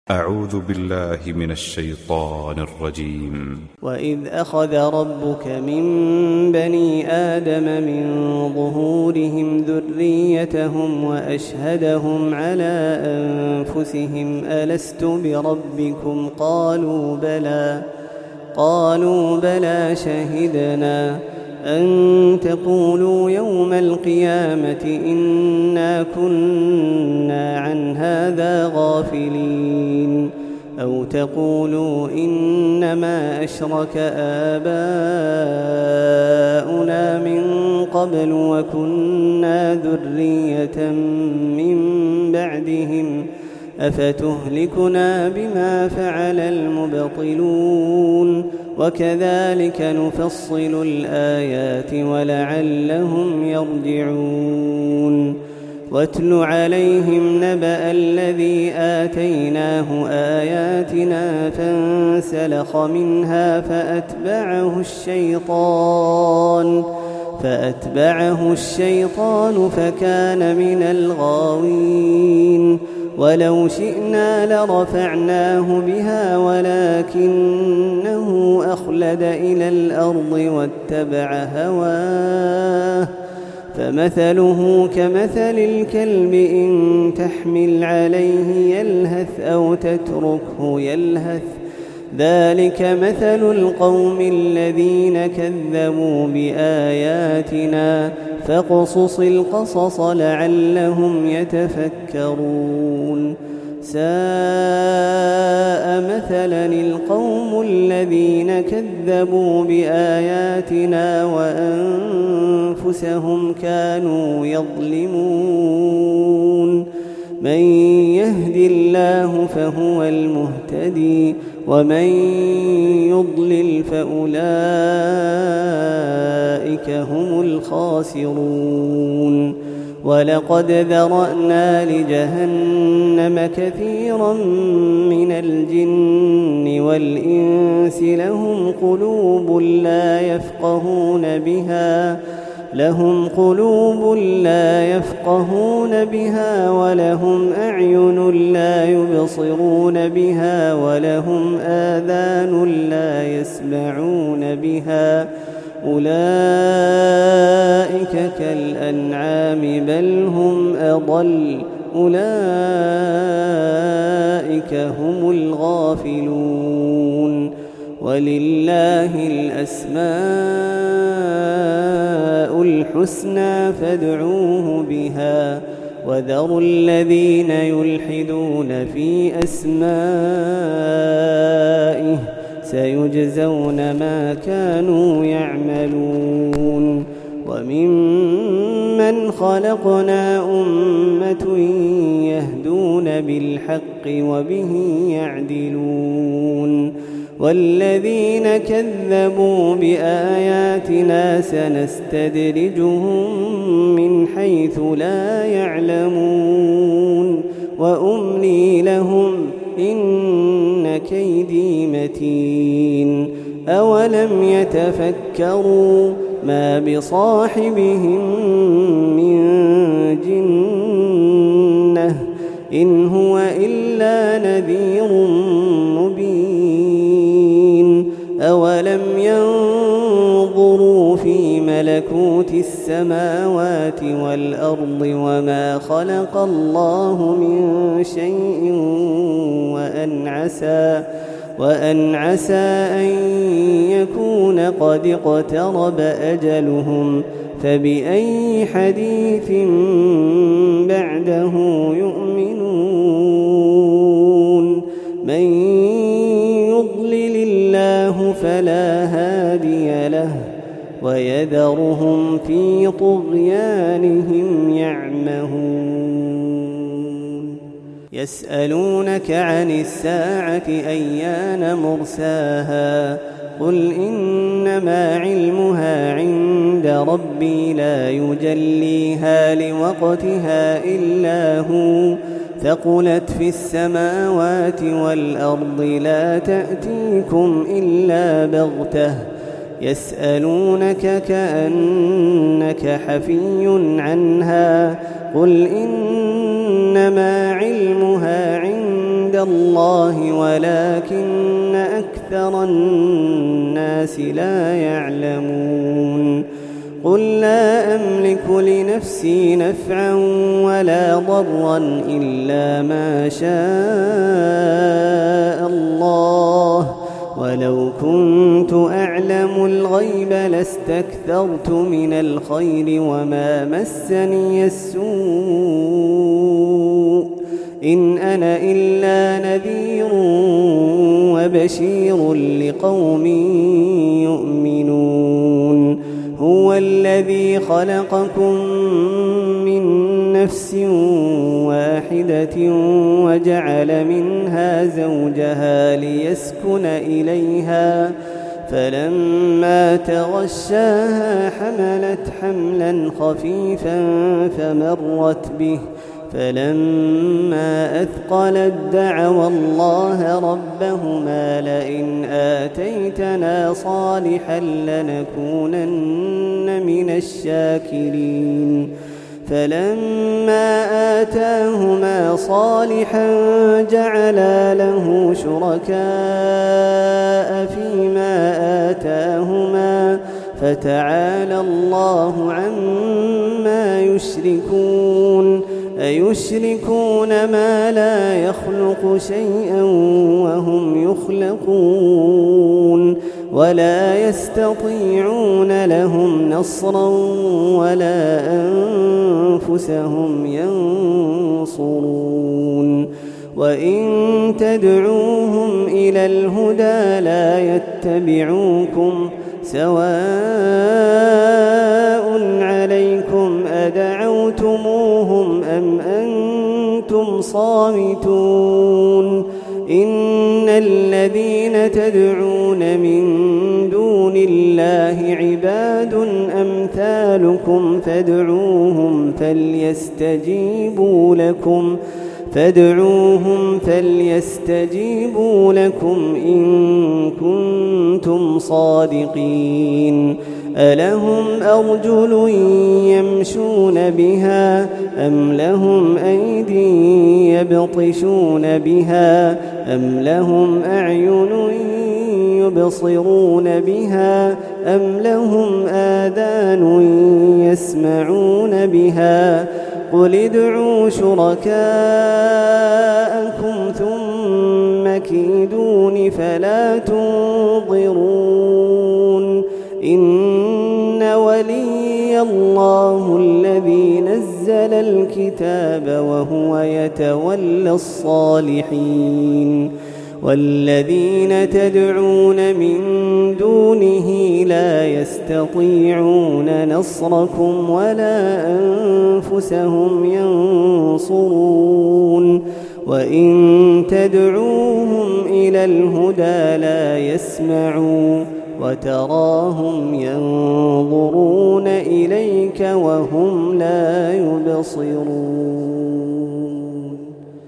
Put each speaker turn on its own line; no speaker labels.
أعوذ بالله من الشيطان الرجيم.
وإذ أخذ ربك من بني آدم من ظهورهم ذريتهم وأشهدهم على أنفسهم ألست بربكم قالوا بلى شهدنا أن تقولوا يوم القيامة إنا كنا عن هذا غافلين أو تقولوا إنما أشرك آباؤنا من قبل وكنا ذرية من بعدهم أفتهلكنا بما فعل المبطلون وكذلك نفصل الآيات ولعلهم يرجعون واتل عليهم نبأ الذي آتيناه آياتنا فانسلخ منها فأتبعه الشيطان فكان من الغاوين ولو شئنا لرفعناه بها ولكنه أخلد إلى الأرض واتبع هواه فمثله كمثل الكلب إن تحمل عليه يلهث أو تتركه يلهث ذلك مثل القوم الذين كذبوا بآياتنا فاقصص القصص لعلهم يتفكرون ساء مثلا القوم الذين كذبوا بآياتنا وأنفسهم كانوا يظلمون من يهد الله فهو المهتدي ومن يضلل فأولئك هم الخاسرون ولقد ذرأنا لجهنم كثيرا من الجن والإنس لهم قلوب لا يفقهون بها ولهم أعين لا يبصرون بها ولهم آذان لا يسمعون بها أولئك كالأنعام بل هم أضل أولئك هم الغافلون ولله الأسماء الحسنى فادعوه بها وذروا الذين يلحدون في أسمائه سيجزون ما كانوا يعملون وممن خلقنا أمة يهدون بالحق وبه يعدلون والذين كذبوا بآياتنا سنستدرجهم من حيث لا يعلمون وأملي لهم إن كيدي متين أولم يتفكروا ما بصاحبهم من جنة إن هو إلا نذير مبين أولم ينظروا في ملكوت السماوات والأرض وما خلق الله من شيء وأن عسى أن يكون قد اقترب أجلهم فبأي حديث بعده يؤمنون من يضلل الله فلا هادي له ويذرهم في طغيانهم يعمهون يسألونك عن الساعة أيان مرساها قل إنما علمها عند ربي لا يجليها لوقتها إلا هو ثقلت في السماوات والأرض لا تأتيكم إلا بغتة يسألونك كأنك حفي عنها قل إنما علمها عند الله ولكن أكثر الناس لا يعلمون قل لا أملك لنفسي نفعا ولا ضرا إلا ما شاء الله ولو كنت أعلم الغيب لاستكثرت من الخير وما مسني السوء إن أنا إلا نذير وبشير لقوم يؤمنون هو الذي خلقكم من نفس واحدة وجعل منها زوجها ليسكن إليها فلما تغشاها حملت حملا خفيفا فمرت به فلما أثقلت دعوا الله ربهما لئن آتيتنا صالحا لنكونن من الشاكرين فلما آتاهما صالحا جعلا له شركاء فيما آتاهما فتعالى الله عما يشركون أيشركون ما لا يخلق شيئا وهم يخلقون ولا يستطيعون لهم نصرا ولا أنفسهم ينصرون وإن تدعوهم إلى الهدى لا يتبعوكم سواء عليكم أدعوتموهم أم أنتم صامتون إن الذين تدعون من دون الله عباد أمثالكم فادعوهم فليستجيبوا لكم إن كنتم صادقين ألهم أرجل يمشون بها أم لهم أيدي يبطشون بها أم لهم أعين يبصرون بها أم لهم آذان يسمعون بها قل ادعوا شركاءكم ثم كيدون فلا تنظرون إن ولي الله الذي نزل الكتاب وهو يتولى الصالحين والذين تدعون من دونه لا يستطيعون نصركم ولا أنفسهم ينصرون وإن تدعوهم إلى الهدى لا يسمعوا وتراهم ينظرون إليك وهم لا يبصرون